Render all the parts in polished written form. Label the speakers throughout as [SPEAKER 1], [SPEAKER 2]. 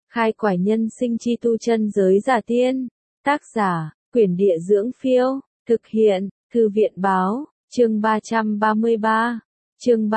[SPEAKER 1] Khai quải nhân sinh chi tu chân giới giả tiên. Tác giả, Quyển Địa Dưỡng Phiêu. Thực hiện, Thư viện Báo. Chương 333. Chương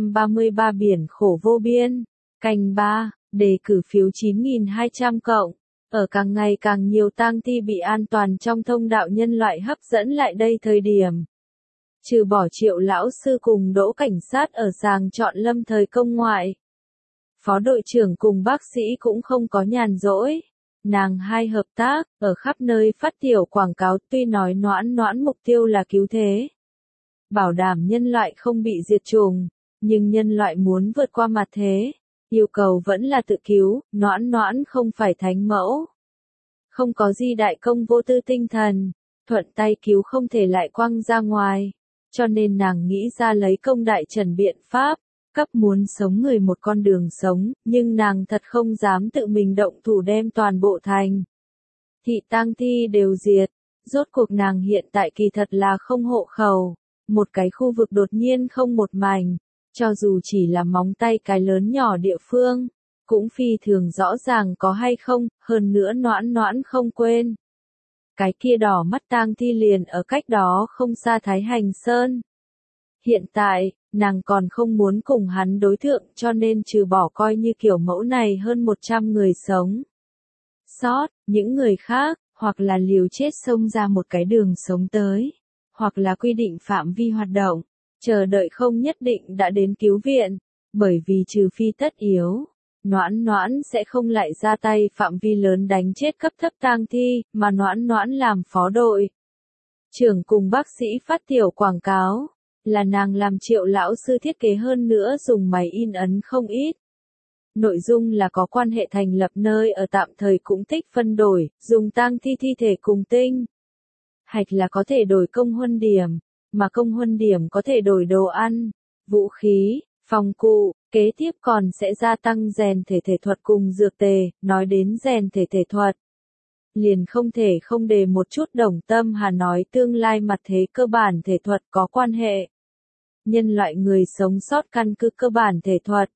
[SPEAKER 1] 333 Biển khổ vô biên. Canh 3, đề cử phiếu 9.200 cộng. Ở càng ngày càng nhiều tang thi bị an toàn trong thông đạo nhân loại hấp dẫn lại đây thời điểm. Trừ bỏ Triệu lão sư cùng Đỗ cảnh sát ở sàng chọn lâm thời công ngoại. Phó đội trưởng cùng bác sĩ cũng không có nhàn rỗi. Nàng hai hợp tác, ở khắp nơi phát tiểu quảng cáo, tuy nói Noãn mục tiêu là cứu thế. Bảo đảm nhân loại không bị diệt chủng, nhưng nhân loại muốn vượt qua mặt thế. Yêu cầu vẫn là tự cứu, Noãn không phải thánh mẫu. Không có gì đại công vô tư tinh thần, thuận tay cứu không thể lại quăng ra ngoài. Cho nên nàng nghĩ ra lấy công đại trần biện pháp, cấp muốn sống người một con đường sống, nhưng nàng thật không dám tự mình động thủ đem toàn bộ thành. Thị tang thi đều diệt, rốt cuộc nàng hiện tại kỳ thật là không hộ khẩu, một cái khu vực đột nhiên không một mảnh, cho dù chỉ là móng tay cái lớn nhỏ địa phương, cũng phi thường rõ ràng có hay không, hơn nữa Noãn không quên. Cái kia đỏ mắt tang thi liền ở cách đó không xa Thái Hành Sơn. Hiện tại, nàng còn không muốn cùng hắn đối thượng cho nên trừ bỏ coi như kiểu mẫu này hơn 100 người sống. Sót, những người khác, hoặc là liều chết xông ra một cái đường sống tới, hoặc là quy định phạm vi hoạt động, chờ đợi không nhất định đã đến cứu viện, bởi vì trừ phi tất yếu. Noãn sẽ không lại ra tay phạm vi lớn đánh chết cấp thấp tang thi, mà Noãn làm phó đội trưởng cùng bác sĩ phát tiểu quảng cáo, là nàng làm Triệu lão sư thiết kế hơn nữa dùng máy in ấn không ít. Nội dung là có quan hệ thành lập nơi ở tạm thời cũng tích phân đổi, dùng tang thi thi thể cùng tinh hạch là có thể đổi công huân điểm, mà công huân điểm có thể đổi đồ ăn, vũ khí, phòng cụ. Kế tiếp còn sẽ gia tăng rèn thể thuật cùng dược tề, nói đến rèn thể thuật. Liền không thể không đề một chút Đồng Tâm Hà nói tương lai mặt thế cơ bản thể thuật có quan hệ. Nhân loại người sống sót căn cứ cơ bản thể thuật.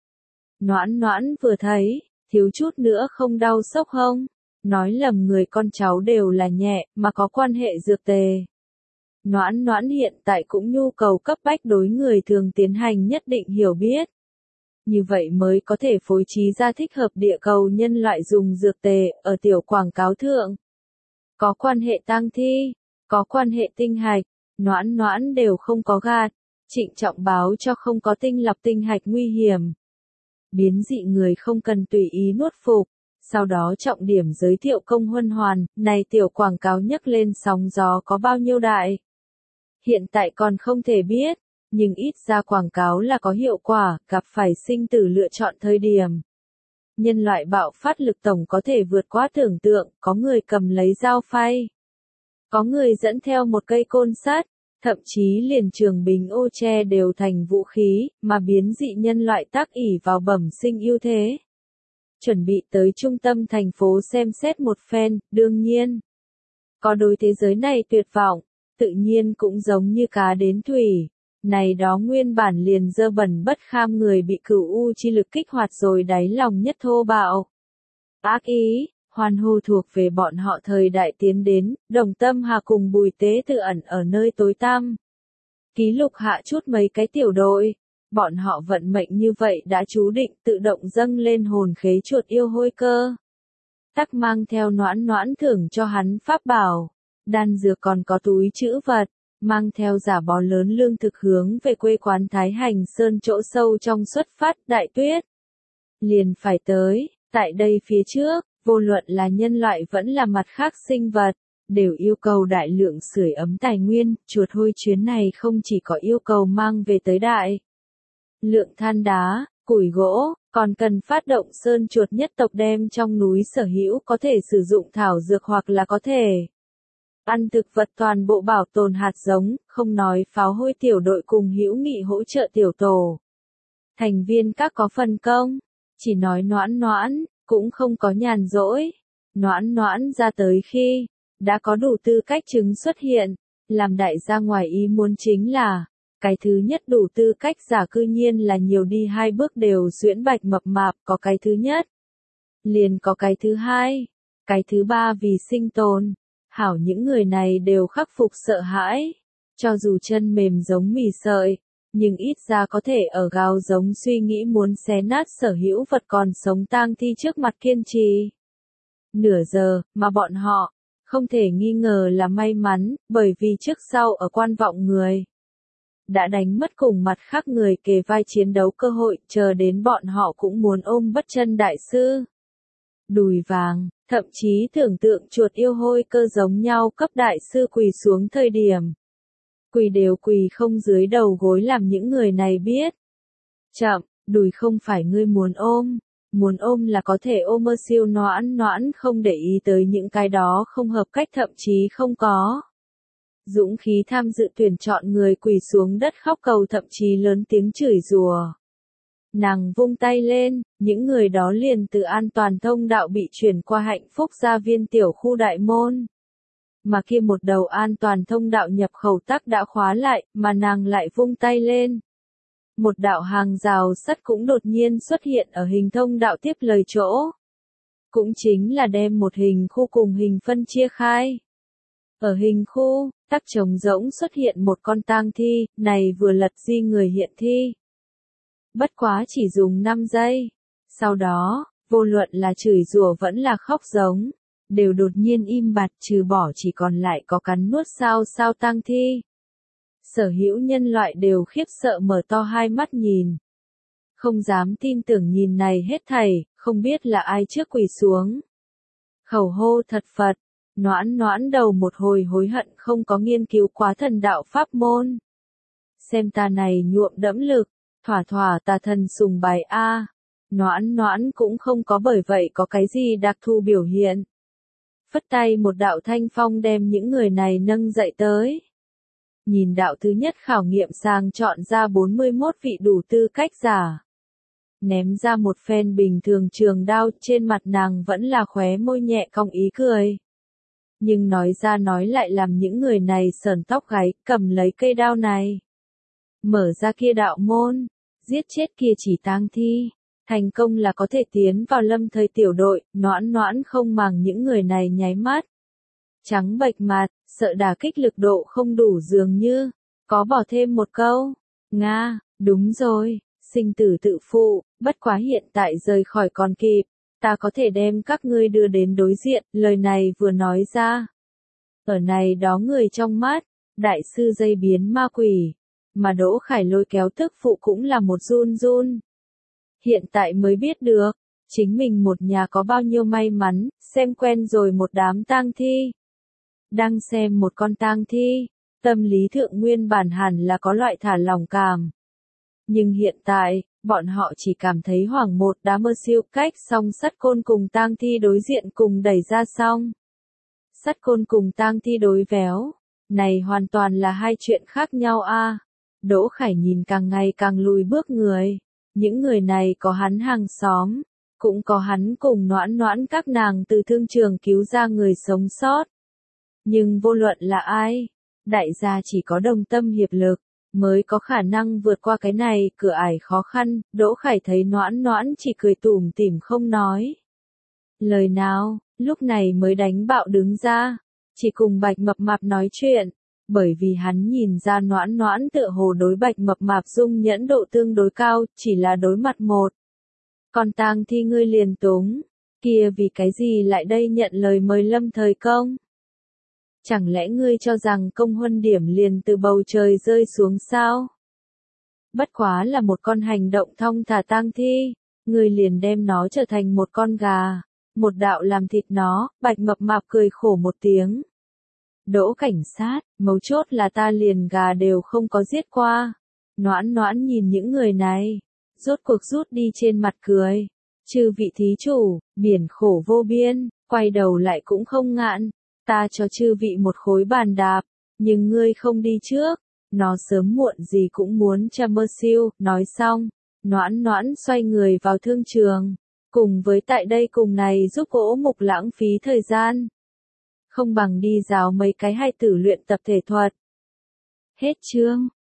[SPEAKER 1] Noãn vừa thấy, thiếu chút nữa không đau sốc hông, nói lầm người con cháu đều là nhẹ, mà có quan hệ dược tề. Noãn hiện tại cũng nhu cầu cấp bách đối người thường tiến hành nhất định hiểu biết. Như vậy mới có thể phối trí ra thích hợp địa cầu nhân loại dùng dược tề ở tiểu quảng cáo thượng. Có quan hệ tang thi, có quan hệ tinh hạch, Noãn đều không có gạt, trịnh trọng báo cho không có tinh lọc tinh hạch nguy hiểm. Biến dị người không cần tùy ý nuốt phục, sau đó trọng điểm giới thiệu công huân hoàn, này tiểu quảng cáo nhấc lên sóng gió có bao nhiêu đại. Hiện tại còn không thể biết. Nhưng ít ra quảng cáo là có hiệu quả, gặp phải sinh tử lựa chọn thời điểm. Nhân loại bạo phát lực tổng có thể vượt quá tưởng tượng, có người cầm lấy dao phay. Có người dẫn theo một cây côn sắt, thậm chí liền trường bình ô che đều thành vũ khí, mà biến dị nhân loại tác ỷ vào bẩm sinh ưu thế. Chuẩn bị tới trung tâm thành phố xem xét một phen, đương nhiên. Có đối thế giới này tuyệt vọng, tự nhiên cũng giống như cá đến thủy. Này đó nguyên bản liền dơ bẩn bất kham người bị cửu u chi lực kích hoạt rồi đáy lòng nhất thô bạo. Ác ý, hoan hô thuộc về bọn họ thời đại tiến đến, Đồng Tâm Hà cùng Bùi Tế tự ẩn ở nơi tối tăm. Ký lục hạ chút mấy cái tiểu đội, bọn họ vận mệnh như vậy đã chú định tự động dâng lên hồn khế chuột yêu hôi cơ. Tắc mang theo Noãn thưởng cho hắn pháp bảo, đan dược còn có túi trữ vật. Mang theo giả bó lớn lương thực hướng về quê quán Thái Hành Sơn chỗ sâu trong xuất phát đại tuyết. Liền phải tới, tại đây phía trước, vô luận là nhân loại vẫn là mặt khác sinh vật, đều yêu cầu đại lượng sưởi ấm tài nguyên, chuột hôi chuyến này không chỉ có yêu cầu mang về tới đại lượng than đá, củi gỗ, còn cần phát động sơn chuột nhất tộc đem trong núi sở hữu có thể sử dụng thảo dược hoặc là có thể ăn thực vật toàn bộ bảo tồn hạt giống, không nói pháo hôi tiểu đội cùng hữu nghị hỗ trợ tiểu tổ. Thành viên các có phân công, chỉ nói Noãn, cũng không có nhàn rỗi. Noãn ra tới khi, đã có đủ tư cách chứng xuất hiện, làm đại gia ngoài ý muốn chính là, cái thứ nhất đủ tư cách giả cư nhiên là nhiều đi 2 bước đều xuyễn bạch mập mạp có cái thứ nhất. liền có cái thứ hai, cái thứ ba vì sinh tồn. Hảo những người này đều khắc phục sợ hãi, cho dù chân mềm giống mì sợi, nhưng ít ra có thể ở gào giống suy nghĩ muốn xé nát sở hữu vật còn sống tang thi trước mặt kiên trì. Nửa giờ, mà bọn họ, không thể nghi ngờ là may mắn, bởi vì trước sau ở quan vọng người đã đánh mất cùng mặt khác người kề vai chiến đấu cơ hội, chờ đến bọn họ cũng muốn ôm bất chân đại sư. Đùi vàng, thậm chí tưởng tượng chuột yêu hôi cơ giống nhau cấp đại sư quỳ xuống thời điểm. Quỳ đều quỳ không dưới đầu gối làm những người này biết. Chậm, đùi không phải ngươi muốn ôm là có thể ôm mơ siêu noãn noãn không để ý tới những cái đó không hợp cách thậm chí không có. Dũng khí tham dự tuyển chọn người quỳ xuống đất khóc cầu thậm chí lớn tiếng chửi rủa. Nàng vung tay lên, những người đó liền từ an toàn thông đạo bị chuyển qua hạnh phúc gia viên tiểu khu đại môn. Mà kia một đầu an toàn thông đạo nhập khẩu tắc đã khóa lại, mà nàng lại vung tay lên. Một đạo hàng rào sắt cũng đột nhiên xuất hiện ở hình thông đạo tiếp lời chỗ. Cũng chính là đem một hình khu cùng hình phân chia khai. Ở hình khu, tắc trống rỗng xuất hiện một con tang thi, này vừa lật di người hiện thi. Bất quá chỉ dùng 5 giây. Sau đó, vô luận là chửi rủa vẫn là khóc giống, đều đột nhiên im bặt trừ bỏ chỉ còn lại có cắn nuốt sao tang thi. Sở hữu nhân loại đều khiếp sợ mở to hai mắt nhìn. Không dám tin tưởng nhìn này hết thảy, không biết là ai trước quỳ xuống. Khẩu hô thật Phật, noãn noãn đầu một hồi hối hận không có nghiên cứu quá thần đạo pháp môn. Xem ta này nhuộm đẫm lực, thỏa thỏa tà thần sùng bài A. Noãn noãn cũng không có bởi vậy có cái gì đặc thù biểu hiện. Phất tay một đạo thanh phong đem những người này nâng dậy tới. Nhìn đạo thứ nhất khảo nghiệm sàng chọn ra 41 vị đủ tư cách giả. Ném ra một phen bình thường trường đao, trên mặt nàng vẫn là khóe môi nhẹ cong ý cười. Nhưng nói ra nói lại làm những người này sởn tóc gáy, cầm lấy cây đao này. Mở ra kia đạo môn, giết chết kia chỉ tang thi. Thành công là có thể tiến vào lâm thời tiểu đội, noãn noãn không màng những người này nháy mắt. Trắng bệch mặt, sợ đả kích lực độ không đủ dường như, có bỏ thêm một câu. Nga, đúng rồi, sinh tử tự phụ, bất quá hiện tại rời khỏi còn kịp, ta có thể đem các ngươi đưa đến đối diện, lời này vừa nói ra. Ở này đó người trong mắt, đại sư dây biến ma quỷ, mà Đỗ Khải lôi kéo tức phụ cũng là một run run. Hiện tại mới biết được, chính mình một nhà có bao nhiêu may mắn, xem quen rồi một đám tang thi. Đang xem một con tang thi, tâm lý thượng nguyên bản hẳn là có loại thả lỏng cảm. Nhưng hiện tại, bọn họ chỉ cảm thấy hoảng một đá mơ siêu cách song sắt côn cùng tang thi đối diện cùng đẩy ra xong. Sắt côn cùng tang thi đối véo, này hoàn toàn là hai chuyện khác nhau a. Đỗ Khải nhìn càng ngày càng lùi bước người. Những người này có hắn hàng xóm, cũng có hắn cùng noãn noãn các nàng từ thương trường cứu ra người sống sót. Nhưng vô luận là ai, đại gia chỉ có đồng tâm hiệp lực, mới có khả năng vượt qua cái này cửa ải khó khăn. Đỗ Khải thấy noãn noãn chỉ cười tủm tỉm không nói lời nào, lúc này mới đánh bạo đứng ra, chỉ cùng Bạch Mập Mạp nói chuyện. Bởi vì hắn nhìn ra noãn noãn tựa hồ đối Bạch Mập Mạp dung nhẫn độ tương đối cao, chỉ là đối mặt một. Còn tang thi ngươi liền túng, kia vì cái gì lại đây nhận lời mời lâm thời công? Chẳng lẽ ngươi cho rằng công huân điểm liền từ bầu trời rơi xuống sao? Bất quá là một con hành động thong thả tang thi, ngươi liền đem nó trở thành một con gà, một đạo làm thịt nó. Bạch Mập Mạp cười khổ một tiếng. Đỗ cảnh sát, mấu chốt là ta liền gà đều không có giết qua. Noãn noãn nhìn những người này, rốt cuộc rút đi trên mặt cười. Chư vị thí chủ, biển khổ vô biên, quay đầu lại cũng không ngạn. Ta cho chư vị một khối bàn đạp, nhưng ngươi không đi trước, nó sớm muộn gì cũng muốn cha mơ siêu. Nói xong, noãn noãn xoay người vào thương trường, cùng với tại đây cùng này giúp gỗ mục lãng phí thời gian. Không bằng đi rào mấy cái hay tử luyện tập thể thuật. Hết chương.